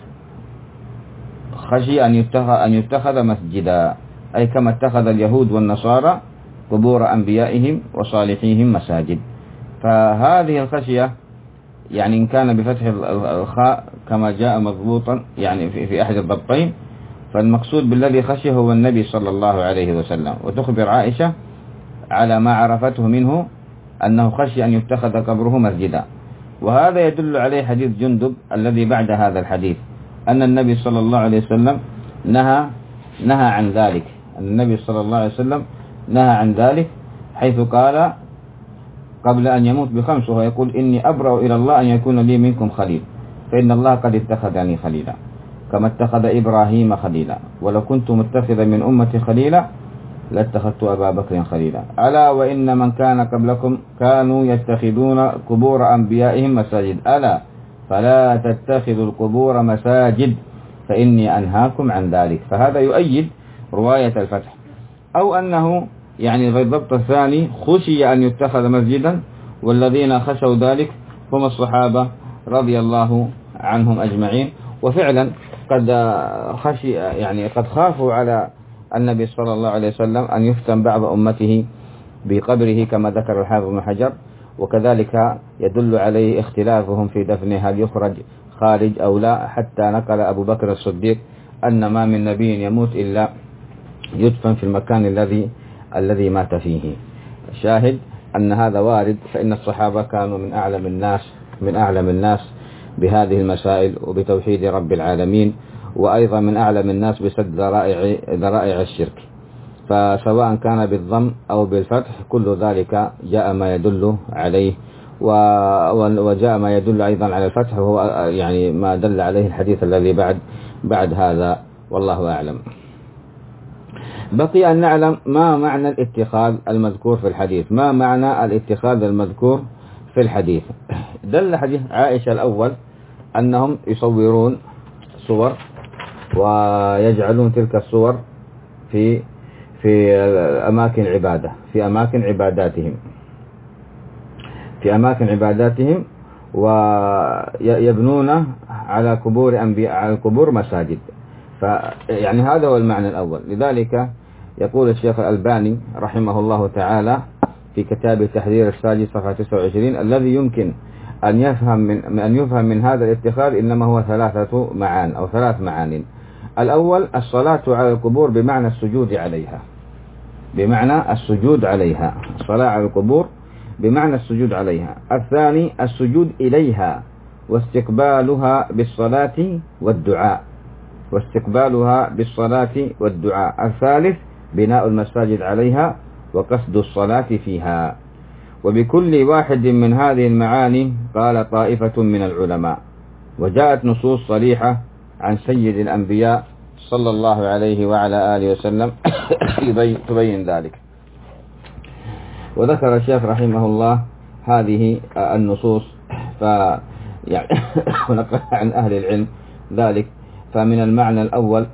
خشي أن يتخذ مسجدا، أي كما اتخذ اليهود والنصارى قبور أنبيائهم وصالحيهم مساجد. فهذه الخشية يعني إن كان بفتح الخاء كما جاء مضبوطا يعني في أحد الضبطين، فالمقصود بالذي خشيه هو النبي صلى الله عليه وسلم. وتخبر عائشة على ما عرفته منه أنه خشي أن يتخذ قبره مسجدا. وهذا يدل عليه حديث جندب الذي بعد هذا الحديث، أن النبي صلى الله عليه وسلم نهى عن ذلك. النبي صلى الله عليه وسلم نهى عن ذلك، حيث قال قبل أن يموت ب5 وهو يقول إني أبرأ إلى الله أن يكون لي منكم خليل، فإن الله قد اتخذني خليلا كما اتخذ إبراهيم خليلا، ولو كنت متخذا من أمتي خليلا لاتخذت أبا بكر خليلا. ألا وإن من كان قبلكم كانوا يتخذون قبور أنبيائهم مساجد، ألا فلا تتخذوا القبور مساجد فإني أنهاكم عن ذلك. فهذا يؤيد رواية الفتح، أو أنه يعني غير ضبط الثاني خشي أن يتخذ مسجدا، والذين خشوا ذلك هم الصحابة رضي الله عنهم أجمعين. وفعلا قد خافوا على النبي صلى الله عليه وسلم أن يفتن بعض أمته بقبره كما ذكر الحافظ بن حجر. وكذلك يدل عليه اختلافهم في دفنه، هل يخرج خارج أو لا، حتى نقل أبو بكر الصديق أن ما من نبي يموت إلا يدفن في المكان الذي مات فيه. الشاهد أن هذا وارد، فإن الصحابة كانوا من أعلم الناس بهذه المسائل وبتوحيد رب العالمين، وأيضا من أعلم الناس بسد ذرائع الشرك. فسواء كان بالضم أو بالفتح كل ذلك جاء ما يدل عليه، وجاء ما يدل أيضا على الفتح، وهو يعني ما دل عليه الحديث الذي بعد هذا، والله أعلم. بقي أن نعلم ما معنى الاتخاذ المذكور في الحديث. ما معنى الاتخاذ المذكور في الحديث؟ دل حديث عائشة الأول أنهم يصورون صور ويجعلون تلك الصور في أماكن عبادة، في أماكن عباداتهم، ويبنون على قبور مساجد. فيعني هذا هو المعنى الأول. لذلك يقول الشيخ الألباني رحمه الله تعالى في كتاب تحذير الساجد صفحة 29: الذي يمكن أن يفهم من هذا الاتخاذ إنما هو 3 معان. الأول الصلاة على القبور بمعنى السجود عليها، الصلاة على القبور بمعنى السجود عليها. الثاني السجود إليها واستقبالها بالصلاة والدعاء. الثالث بناء المساجد عليها وقصد الصلاة فيها. وبكل واحد من هذه المعاني قال طائفة من العلماء، وجاءت نصوص صريحة عن سيد الأنبياء صلى الله عليه وعلى آله وسلم تبين ذلك. وذكر الشيخ رحمه الله هذه النصوص ونقل عن أهل العلم ذلك. فمن المعنى الأول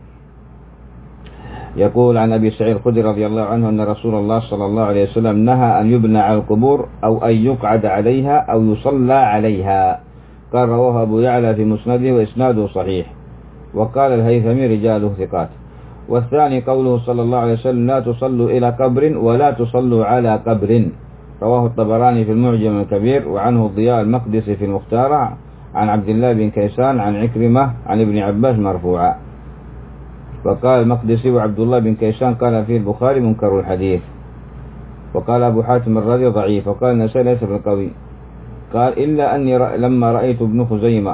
يقول عن أبي سعيد الخدري رضي الله عنه أن رسول الله صلى الله عليه وسلم نهى أن يبنى على القبور أو أن يقعد عليها أو يصلى عليها. قال رواه أبو يعلى في مسنده وإسناده صحيح، وقال الهيثمي رجاله ثقات. والثاني قوله صلى الله عليه وسلم لا تصلوا إلى قبر ولا تصلوا على قبر، رواه الطبراني في المعجم الكبير، وعنه الضياء المقدسي في المختارع عن عبد الله بن كيسان عن عكرمة عن ابن عباس مرفوعا. وقال المقدسي وعبد الله بن كيسان قال فيه البخاري منكر الحديث. وقال أبو حاتم الرازي ضعيف. وقال النسائي ليس بالقوي. قال إلا أني لما رأيت ابن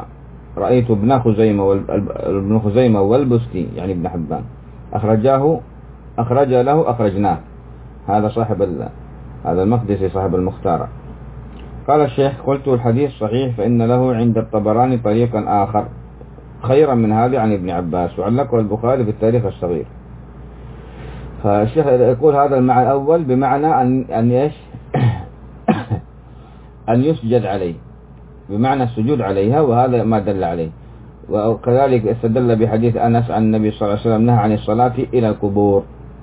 خزيمة والبستي يعني ابن حبان أخرجناه. هذا هذا المقدسي صاحب المختار. قال الشيخ قلت الحديث صحيح، فإن له عند الطبراني طريقا آخر خيرا من هذا عن ابن عباس، وعلقه البخاري في التاريخ الصغير. فالشيخ يقول هذا المعنى الأول بمعنى أن إيش أن يسجد عليه، بمعنى السجود عليها، وهذا ما دل عليه. وكذلك استدل بحديث أنس عن النبي صلى الله عليه وسلم نهى عن الصلاة إلى القبور،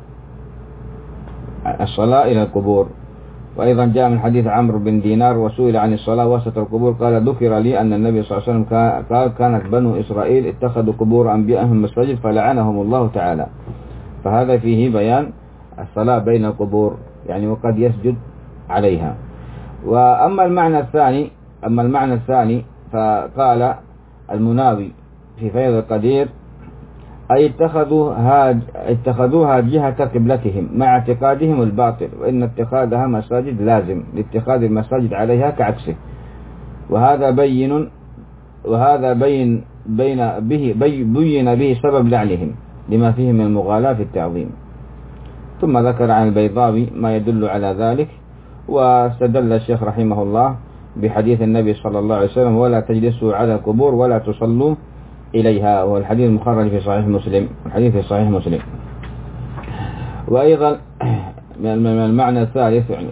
الصلاة إلى القبور. وأيضا جاء من حديث عمرو بن دينار وسئل عن الصلاة وسط القبور قال ذكر لي أن النبي صلى الله عليه وسلم قال كانت بنو إسرائيل اتخذوا قبور أنبيائهم مساجد فلعنهم الله تعالى. فهذا فيه بيان الصلاة بين القبور يعني وقد يسجد عليها. وأما المعنى الثاني فقال المناوي في فيض القدير أي اتخذوها جهة قبلتهم مع اعتقادهم الباطل، وإن اتخاذها مساجد لازم لاتخاذ المساجد عليها كعكسه. وهذا بين به سبب لعنهم لما فيه من المغالاة في التعظيم. ثم ذكر عن البيضاوي ما يدل على ذلك، واستدل الشيخ رحمه الله بحديث النبي صلى الله عليه وسلم ولا تجلسوا على القبور ولا تصلوا إليها، وهو الحديث المخرج في صحيح مسلم، الحديث في صحيح مسلم. وأيضا من المعنى الثالث يعني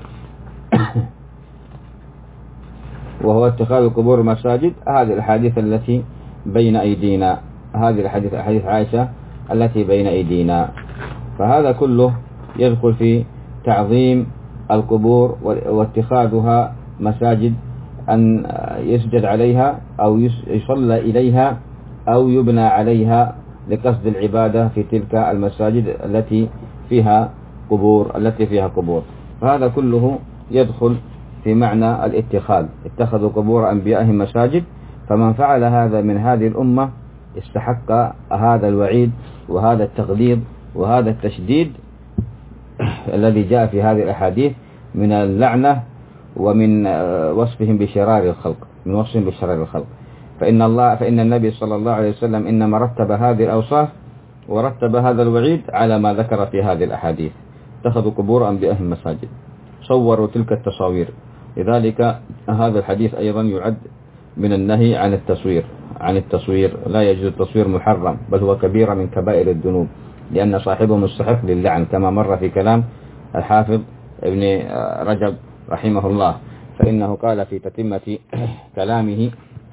وهو اتخاذ القبور مساجد، هذه الأحاديث التي بين أيدينا، هذه الأحاديث أحاديث عائشة التي بين أيدينا. فهذا كله يدخل في تعظيم القبور واتخاذها مساجد، أن يسجد عليها أو يصلى إليها أو يبنى عليها لقصد العبادة في تلك المساجد التي فيها قبور. فهذا كله يدخل في معنى الاتخاذ، اتخذوا قبور أنبيائهم مساجد. فمن فعل هذا من هذه الأمة استحق هذا الوعيد وهذا التغليظ وهذا التشديد الذي جاء في هذه الأحاديث من اللعنة ومن وصفهم بشرار الخلق، فإن النبي صلى الله عليه وسلم إنما رتب هذه الأوصاف ورتب هذا الوعيد على ما ذكر في هذه الأحاديث. اتخذوا قبور أنبيائهم مساجد، صوروا تلك التصاوير. لذلك هذا الحديث أيضا يعد من النهي عن التصوير. لا يجوز التصوير، محرم، بل هو كبيرة من كبائر الذنوب، لأن صاحبه مستحق للعن كما مر في كلام الحافظ ابن رجب رحمه الله. فإنه قال في تتمة كلامه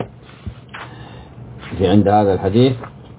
عند هذا الحديث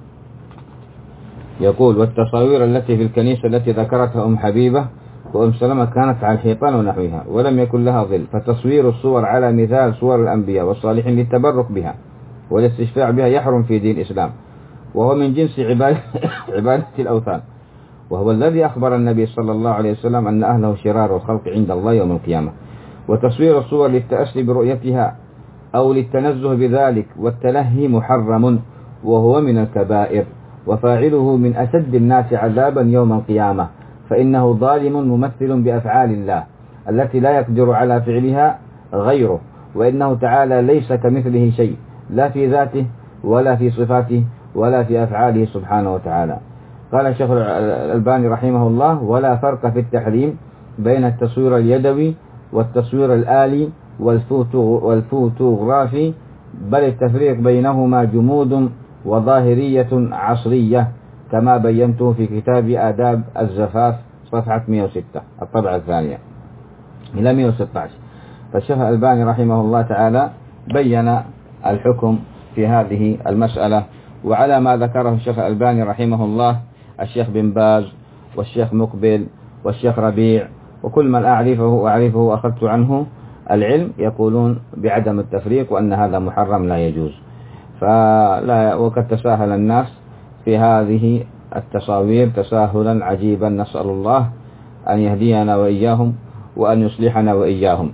يقول والتصاوير التي في الكنيسة التي ذكرتها أم حبيبة وأم سلمة كانت على الحيطان ونحوها ولم يكن لها ظل، فتصوير الصور على مثال صور الأنبياء والصالحين للتبرك بها والاستشفاع بها يحرم في دين الإسلام، وهو من جنس عبادة الأوثان، وهو الذي أخبر النبي صلى الله عليه وسلم أن أهله شرار الخلق عند الله يوم القيامة. وتصوير الصور للتأسي برؤيتها أو للتنزه بذلك والتلهي محرم، وهو من الكبائر، وفاعله من أشد الناس عذابا يوم القيامة، فإنه ظالم ممثل بأفعال الله التي لا يقدر على فعلها غيره، وإنه تعالى ليس كمثله شيء، لا في ذاته ولا في صفاته ولا في أفعاله سبحانه وتعالى. قال الشيخ الألباني رحمه الله ولا فرق في التحريم بين التصوير اليدوي والتصوير الآلي والفوتوغرافي، بل التفريق بينهما جمود وظاهرية عصرية، كما بينته في كتاب آداب الزفاف صفحة 106 الطبعة الثانية إلى 116. فالشيخ الألباني رحمه الله تعالى بين الحكم في هذه المسألة، وعلى ما ذكره الشيخ الألباني رحمه الله الشيخ بن باز والشيخ مقبل والشيخ ربيع وكل من أعرفه وأخذت عنه العلم يقولون بعدم التفريق وأن هذا محرم لا يجوز. وقد تساهل الناس في هذه التصاوير تساهلا عجيبا، نسأل الله أن يهدينا وإياهم وأن يصلحنا وإياهم.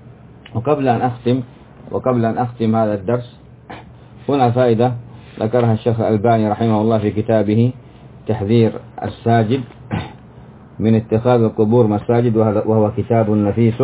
وقبل أن أختم هذا الدرس هنا فائدة ذكرها الشيخ الألباني رحمه الله في كتابه تحذير الساجد من اتخاذ القبور مساجد، وهو كتاب نفيس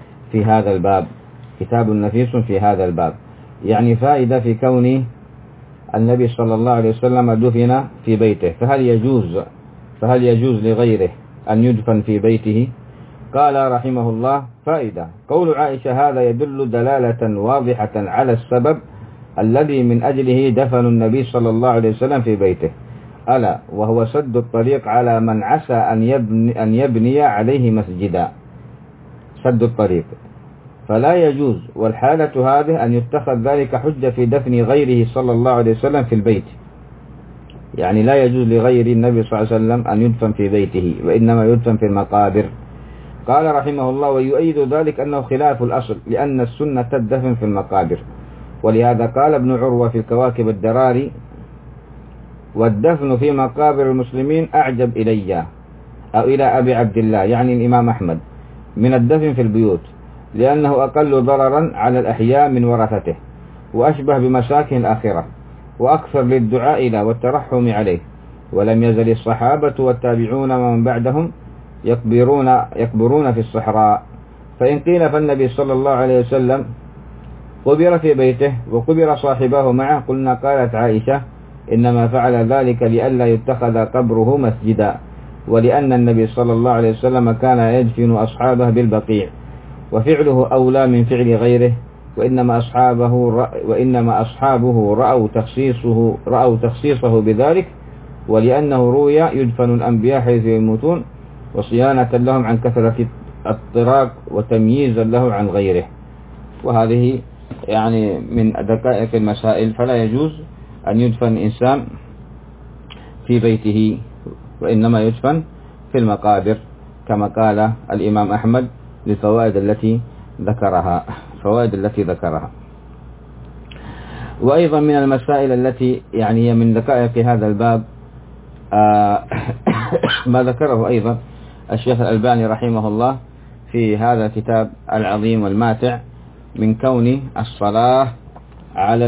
في هذا الباب. يعني فائدة في كون النبي صلى الله عليه وسلم دفن في بيته، فهل يجوز لغيره أن يدفن في بيته؟ قال رحمه الله فائدة قول عائشة هذا يدل دلالة واضحة على السبب الذي من أجله دفن النبي صلى الله عليه وسلم في بيته، ألا وهو سد الطريق على من عسى أن يبني عليه مسجدا، سد الطريق، فلا يجوز والحالة هذه أن يتخذ ذلك حجة في دفن غيره صلى الله عليه وسلم في البيت، يعني لا يجوز لغير النبي صلى الله عليه وسلم أن يدفن في بيته، وإنما يدفن في المقابر. قال رحمه الله: ويؤيد ذلك أنه خلاف الأصل، لأن السنة الدفن في المقابر، ولهذا قال ابن عروة في الكواكب الدراري: والدفن في مقابر المسلمين أعجب إلي، أو إلى أبي عبد الله يعني الإمام أحمد، من الدفن في البيوت، لأنه أقل ضررا على الأحياء من ورثته، وأشبه بمساكن الآخرة، وأكثر للدعاء له والترحم عليه. ولم يزل الصحابة والتابعون ومن بعدهم يكبرون في الصحراء. فإن قيل فالنبي صلى الله عليه وسلم قبر في بيته وقبر صاحبه معه، قلنا قالت عائشة: إنما فعل ذلك لئلا يتخذ قبره مسجدا، ولأن النبي صلى الله عليه وسلم كان يدفن أصحابه بالبقيع، وفعله أولى من فعل غيره، وإنما أصحابه رأوا تخصيصه بذلك، ولأنه روي يدفن الأنبياء حيث يموتون، وصيانة لهم عن كثرة الطراق وتمييزا له عن غيره. وهذه يعني من دقائق المسائل، فلا يجوز أن يدفن إنسان في بيته، وإنما يدفن في المقابر كما قال الإمام أحمد للفوائد التي ذكرها. وأيضا من المسائل التي يعني هي من دقائق هذا الباب ما ذكره أيضا الشيخ الألباني رحمه الله في هذا الكتاب العظيم والماتع، من كون الصلاة على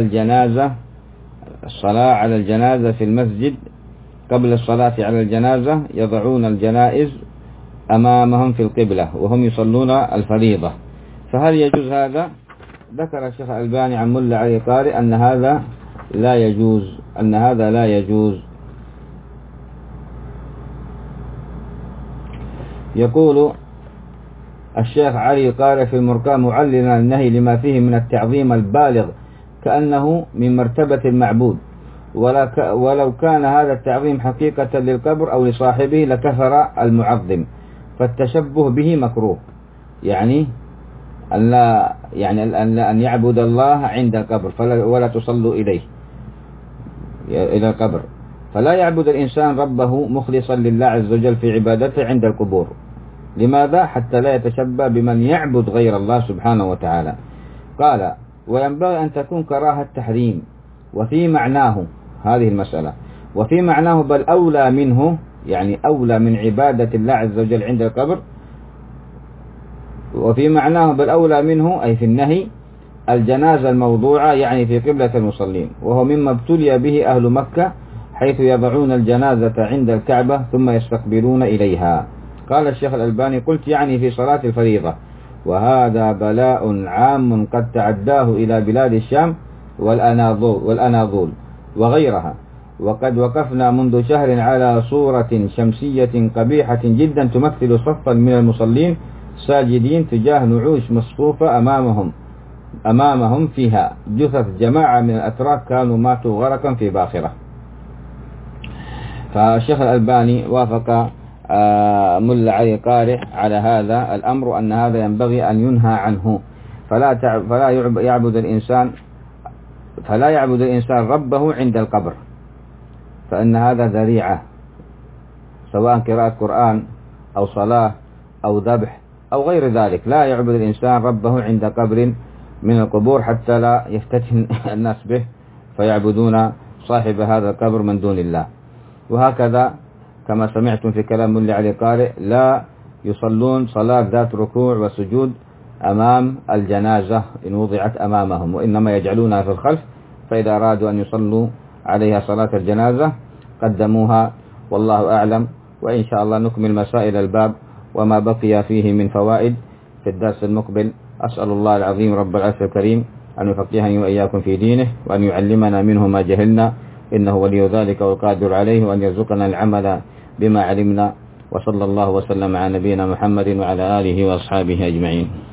الجنازة في المسجد قبل الصلاة على الجنازة يضعون الجنائز أمامهم في القبلة وهم يصلون الفريضة، فهل يجوز هذا؟ ذكر الشيخ الألباني عن ملا علي قارئ أن هذا لا يجوز. يقول الشيخ علي قارئ في المرقاة معلنا النهي لما فيه من التعظيم البالغ كأنه من مرتبة المعبود، ولو كان هذا التعظيم حقيقة للقبر أو لصاحبه لكفر المعظم، فالتشبه به مكروه، يعني أن يعبد الله عند القبر ولا تصلوا إلى القبر، فلا يعبد الإنسان ربه مخلصا لله عز وجل في عبادته عند القبور. لماذا؟ حتى لا يتشبه بمن يعبد غير الله سبحانه وتعالى. قال: وينبغي أن تكون كراهة تحريم، وفي معناه هذه المسألة، وفي معناه بل أولى منه، يعني أولى من عبادة الله عز وجل عند القبر، وفي معناه بل أولى منه أي في النهي الجنازة الموضوعة، يعني في قبلة المصلين، وهو مما ابتلي به أهل مكة، حيث يضعون الجنازة عند الكعبة ثم يستقبلون إليها. قال الشيخ الألباني: قلت يعني في صلاة الفريضة، وهذا بلاء عام قد تعداه إلى بلاد الشام والأناضول وغيرها، وقد وقفنا منذ شهر على صورة شمسية قبيحة جدا تمثل صفا من المصلين ساجدين تجاه نعوش مصفوفة أمامهم فيها جثث جماعة من الأتراك كانوا ماتوا غرقا في باخرة. فالشيخ الألباني وافق ملا علي قارئ على هذا الأمر، أن هذا ينبغي أن ينهى عنه، فلا يعبد الإنسان ربه عند القبر، فإن هذا ذريعة، سواء قراءة قرآن أو صلاة أو ذبح أو غير ذلك. لا يعبد الإنسان ربه عند قبر من القبور حتى لا يفتتن الناس به فيعبدون صاحب هذا القبر من دون الله. وهكذا كما سمعتم في كلام ملا علي قارئ لا يصلون صلاة ذات ركوع وسجود أمام الجنازة إن وضعت أمامهم، وإنما يجعلونها في الخلف، فإذا أرادوا أن يصلوا عليها صلاة الجنازة قدموها، والله أعلم. وإن شاء الله نكمل مسائل الباب وما بقي فيه من فوائد في الدرس المقبل. أسأل الله العظيم رب العرش الكريم أن يفقهني وإياكم في دينه، وأن يعلمنا منه ما جهلنا، إنه ولي ذلك والقادر عليه، وأن يرزقنا العمل بما علمنا. وصلى الله وسلم على نبينا محمد وعلى آله وأصحابه أجمعين.